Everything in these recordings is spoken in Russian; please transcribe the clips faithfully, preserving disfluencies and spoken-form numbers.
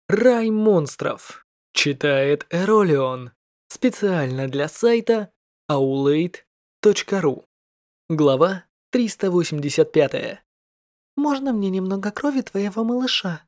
Рай монстров. Читает Эролион. Специально для сайта аулейт точка ру. Глава триста восемьдесят пять. Можно мне немного крови твоего малыша?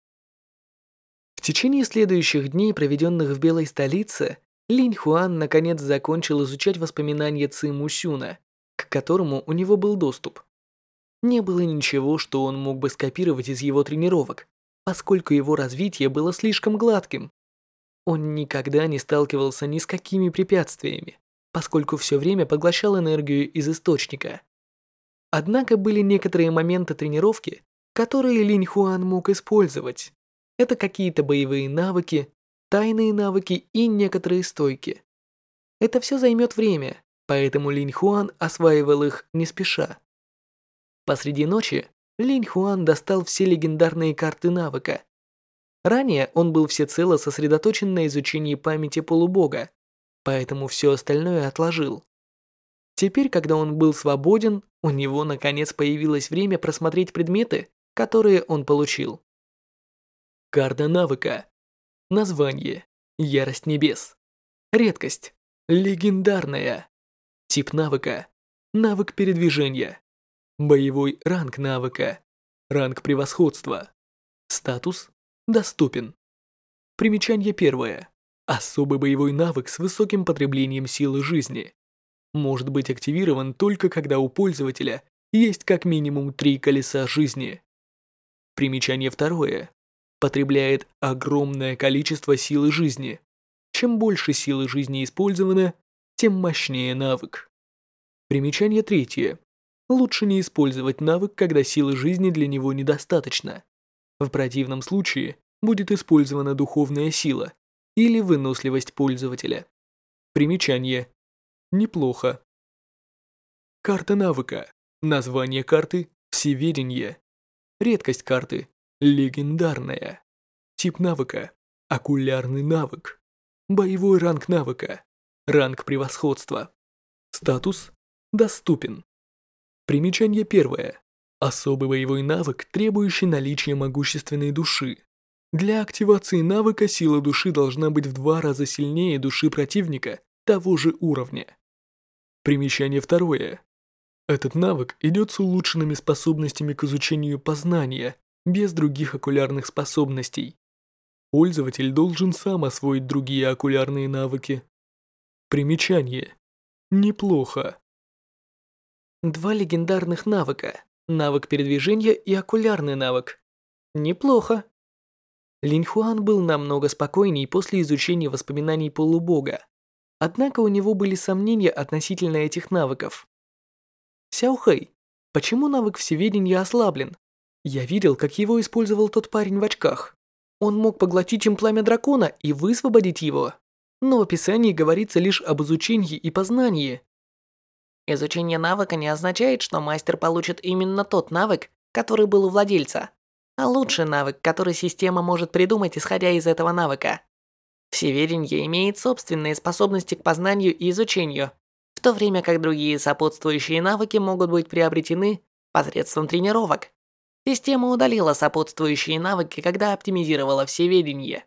В течение следующих дней, проведенных в Белой столице, Линь Хуан наконец закончил изучать воспоминания Ци Мусюна, к которому у него был доступ. Не было ничего, что он мог бы скопировать из его тренировок, поскольку его развитие было слишком гладким. Он никогда не сталкивался ни с какими препятствиями, поскольку все время поглощал энергию из источника. Однако были некоторые моменты тренировки, которые Линь Хуан мог использовать. Это какие-то боевые навыки, тайные навыки и некоторые стойки. Это все займет время, поэтому Линь Хуан осваивал их не спеша. Посреди ночи Линь Хуан достал все легендарные карты навыка. Ранее он был всецело сосредоточен на изучении памяти полубога, поэтому все остальное отложил. Теперь, когда он был свободен, у него наконец появилось время просмотреть предметы, которые он получил. Карта навыка. Название: Ярость небес. Редкость: легендарная. Тип навыка: навык передвижения. Боевой ранг навыка: ранг превосходства. Статус: доступен. Примечание первое. Особый боевой навык с высоким потреблением силы жизни. Может быть активирован только когда у пользователя есть как минимум три колеса жизни. Примечание второе. Потребляет огромное количество силы жизни. Чем больше силы жизни использовано, тем мощнее навык. Примечание третье. Лучше не использовать навык, когда силы жизни для него недостаточно. В противном случае будет использована духовная сила или выносливость пользователя. Примечание. Неплохо. Карта навыка. Название карты: Всеведение. Редкость карты: легендарная. Тип навыка: окулярный навык. Боевой ранг навыка: ранг превосходства. Статус: доступен. Примечание первое. Особый боевой навык, требующий наличия могущественной души. Для активации навыка сила души должна быть в два раза сильнее души противника того же уровня. Примечание второе. Этот навык идет с улучшенными способностями к изучению познания, без других окулярных способностей. Пользователь должен сам освоить другие окулярные навыки. Примечание. Неплохо. Два легендарных навыка. Навык передвижения и окулярный навык. Неплохо. Линь Хуан был намного спокойней после изучения воспоминаний полубога. Однако у него были сомнения относительно этих навыков. Сяо Хэй, почему навык всеведения ослаблен? Я видел, как его использовал тот парень в очках. Он мог поглотить им пламя дракона и высвободить его. Но в описании говорится лишь об изучении и познании. Изучение навыка не означает, что мастер получит именно тот навык, который был у владельца, а лучший навык, который система может придумать, исходя из этого навыка. Всеведение имеет собственные способности к познанию и изучению, в то время как другие сопутствующие навыки могут быть приобретены посредством тренировок. Система удалила сопутствующие навыки, когда оптимизировала всеведение.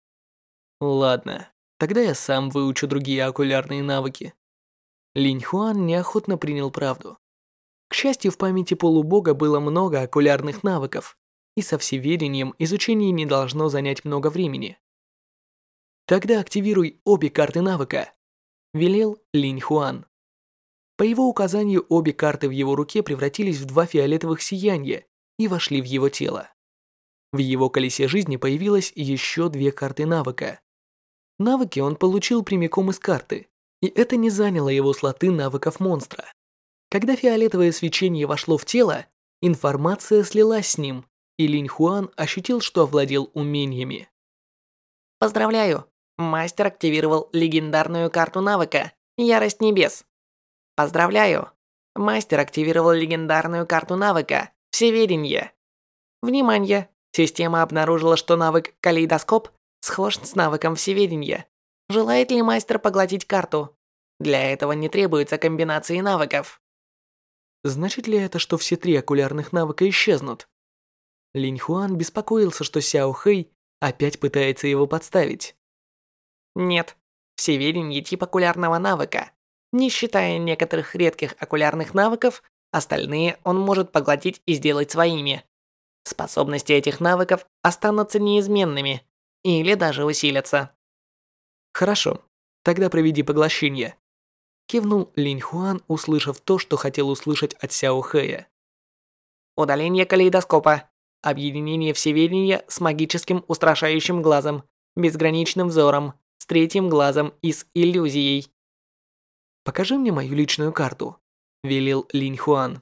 Ладно, тогда я сам выучу другие окулярные навыки. Линь Хуан неохотно принял правду. К счастью, в памяти полубога было много окулярных навыков, и со всеведением изучение не должно занять много времени. Тогда активируй обе карты навыка, велел Линь Хуан. По его указанию обе карты в его руке превратились в два фиолетовых сияния и вошли в его тело. В его колесе жизни появилось еще две карты навыка. Навыки он получил прямиком из карты, и это не заняло его слоты навыков монстра. Когда фиолетовое свечение вошло в тело, информация слилась с ним, и Линь Хуан ощутил, что овладел умениями. Поздравляю! Мастер активировал легендарную карту навыка «Ярость небес». Поздравляю! Мастер активировал легендарную карту навыка «Всеведение». Внимание! Система обнаружила, что навык «Калейдоскоп» схож с навыком «Всеведение». Желает ли мастер поглотить карту? Для этого не требуется комбинации навыков. Значит ли это, что все три окулярных навыка исчезнут? Линь Хуан беспокоился, что Сяо Хэй Опять пытается его подставить. Нет, всеведение тип окулярного навыка. Не считая некоторых редких окулярных навыков, остальные он может поглотить и сделать своими. Способности этих навыков останутся неизменными или даже усилятся. Хорошо, тогда проведи поглощение. Кивнул Линь Хуан, услышав то, что хотел услышать от Сяо Хэя. Удаление калейдоскопа. Объединение всеведения с магическим устрашающим глазом, безграничным взором, с третьим глазом и с иллюзией. «Покажи мне мою личную карту», – велел Линь Хуан.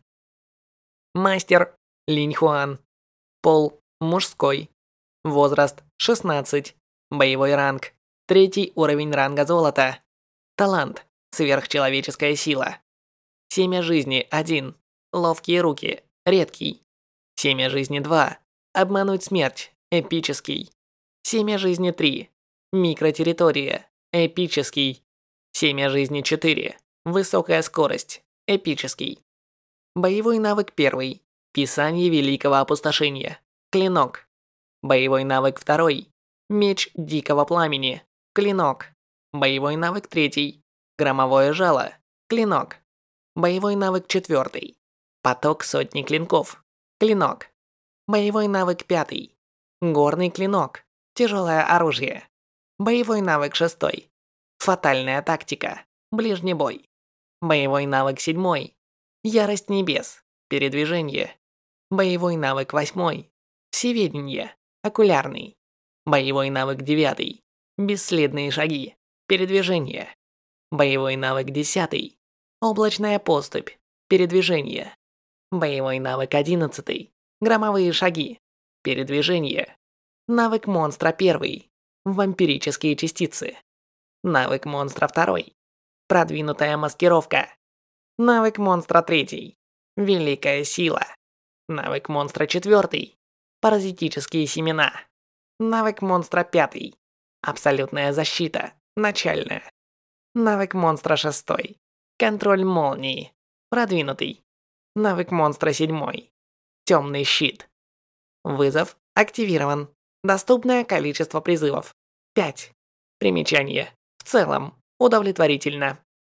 Мастер Линь Хуан. Пол мужской. Возраст шестнадцать. Боевой ранг. Третий уровень ранга золота. Талант сверхчеловеческая сила. Семя жизни один. Ловкие руки редкий. Семя жизни два. Обмануть смерть эпический. Семя жизни три. Микротерритория эпический. Семя жизни четыре. Высокая скорость эпический. Боевой навык первый. Писание великого опустошения. Клинок. Боевой навык второй. Меч дикого пламени. Клинок. Боевой навык третий. Громовое жало. Клинок. Боевой навык четвертый. Поток сотни клинков. Клинок. Боевой навык пятый. Горный клинок. Тяжелое оружие. Боевой навык шестой. Фатальная тактика. Ближний бой. Боевой навык седьмой. Ярость небес. Передвижение. Боевой навык восьмой. Всеведение. Окулярный. Боевой навык девятый. Бесследные шаги. Передвижение. Боевой навык десятый. Облачная поступь. Передвижение. Боевой навык одиннадцатый. Громовые шаги. Передвижение. Навык монстра первый. Вампирические частицы. Навык монстра второй. Продвинутая маскировка. Навык монстра третий. Великая сила. Навык монстра четвертый. Паразитические семена. Навык монстра пятый. Абсолютная защита. Начальная. Навык монстра шестой. Контроль молнии. Продвинутый. Навык монстра седьмой. Темный щит. Вызов активирован. Доступное количество призывов. пять. Примечание. В целом, удовлетворительно.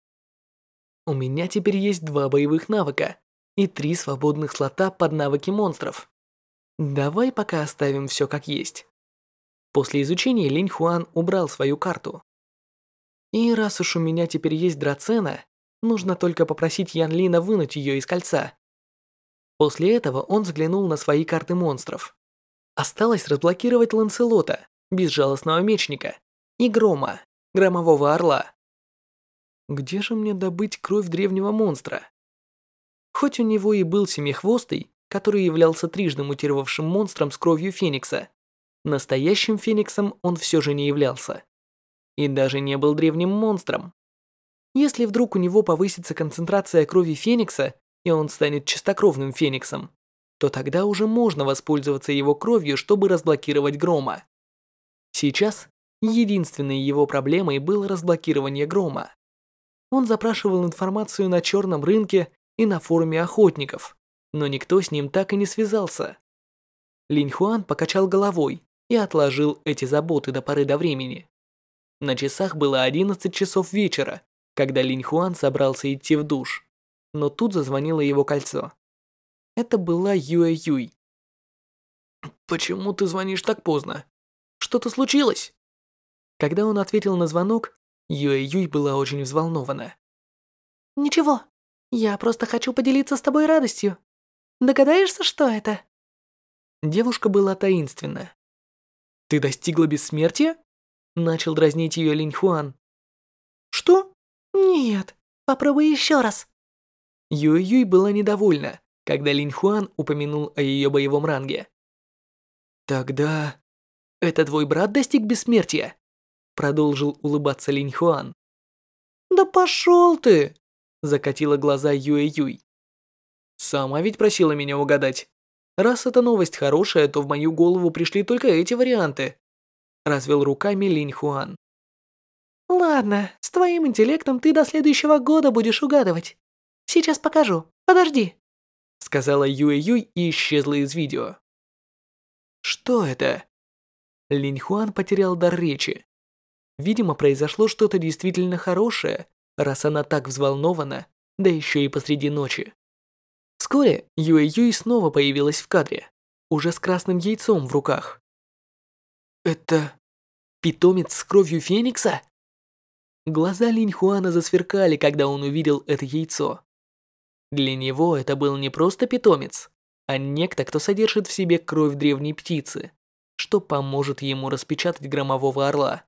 У меня теперь есть два боевых навыка и три свободных слота под навыки монстров. Давай пока оставим все как есть. После изучения Линь Хуан убрал свою карту. И раз уж у меня теперь есть драцена, нужно только попросить Ян Лина вынуть ее из кольца. После этого он взглянул на свои карты монстров. Осталось разблокировать Ланселота, безжалостного мечника, и Грома, громового орла. Где же мне добыть кровь древнего монстра? Хоть у него и был семихвостый, который являлся трижды мутировавшим монстром с кровью Феникса, настоящим Фениксом он все же не являлся. И даже не был древним монстром. Если вдруг у него повысится концентрация крови Феникса, и он станет чистокровным Фениксом, то тогда уже можно воспользоваться его кровью, чтобы разблокировать Грома. Сейчас единственной его проблемой было разблокирование Грома. Он запрашивал информацию на черном рынке и на форуме охотников, но никто с ним так и не связался. Линь Хуан покачал головой и отложил эти заботы до поры до времени. На часах было одиннадцать часов вечера, когда Линь Хуан собрался идти в душ, но тут зазвонило его кольцо. Это была Юэ Юй. «Почему ты звонишь так поздно? Что-то случилось?» Когда он ответил на звонок, Юэ Юй была очень взволнована. «Ничего, я просто хочу поделиться с тобой радостью. Догадаешься, что это?» Девушка была таинственна. «Ты достигла бессмертия?» Начал дразнить ее Линь Хуан. «Что? Нет, попробуй еще раз». Юэ Юй была недовольна, когда Линь Хуан упомянул о ее боевом ранге. «Тогда это твой брат достиг бессмертия?» Продолжил улыбаться Линь Хуан. «Да пошел ты!» Закатила глаза Юэ Юй. «Сама ведь просила меня угадать. Раз эта новость хорошая, то в мою голову пришли только эти варианты». Развел руками Линь Хуан. «Ладно, с твоим интеллектом ты до следующего года будешь угадывать. Сейчас покажу, подожди», сказала Юэ Юй и исчезла из видео. «Что это?» Линь Хуан потерял дар речи. Видимо, произошло что-то действительно хорошее, раз она так взволнована, да еще и посреди ночи. Вскоре Юэ Юй снова появилась в кадре, уже с красным яйцом в руках. «Это питомец с кровью Феникса?» Глаза Линь Хуана засверкали, когда он увидел это яйцо. Для него это был не просто питомец, а некто, кто содержит в себе кровь древней птицы, что поможет ему распечатать громового орла.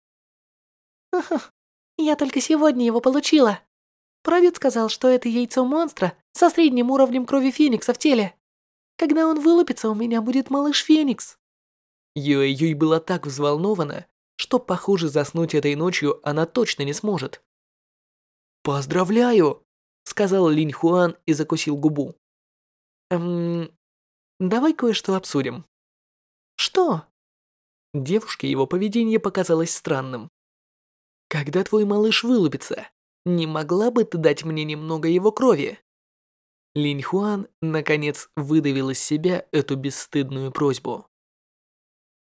Я только сегодня его получила. Прадед сказал, что это яйцо монстра со средним уровнем крови Феникса в теле. Когда он вылупится, у меня будет малыш Феникс». Юэ Юй была так взволнована, что, похоже, заснуть этой ночью она точно не сможет. «Поздравляю!» — сказал Линь Хуан и закусил губу. «Эм, давай кое-что обсудим». «Что?» Девушке его поведение показалось странным. «Когда твой малыш вылупится, не могла бы ты дать мне немного его крови?» Линь Хуан, наконец, выдавил из себя эту бесстыдную просьбу.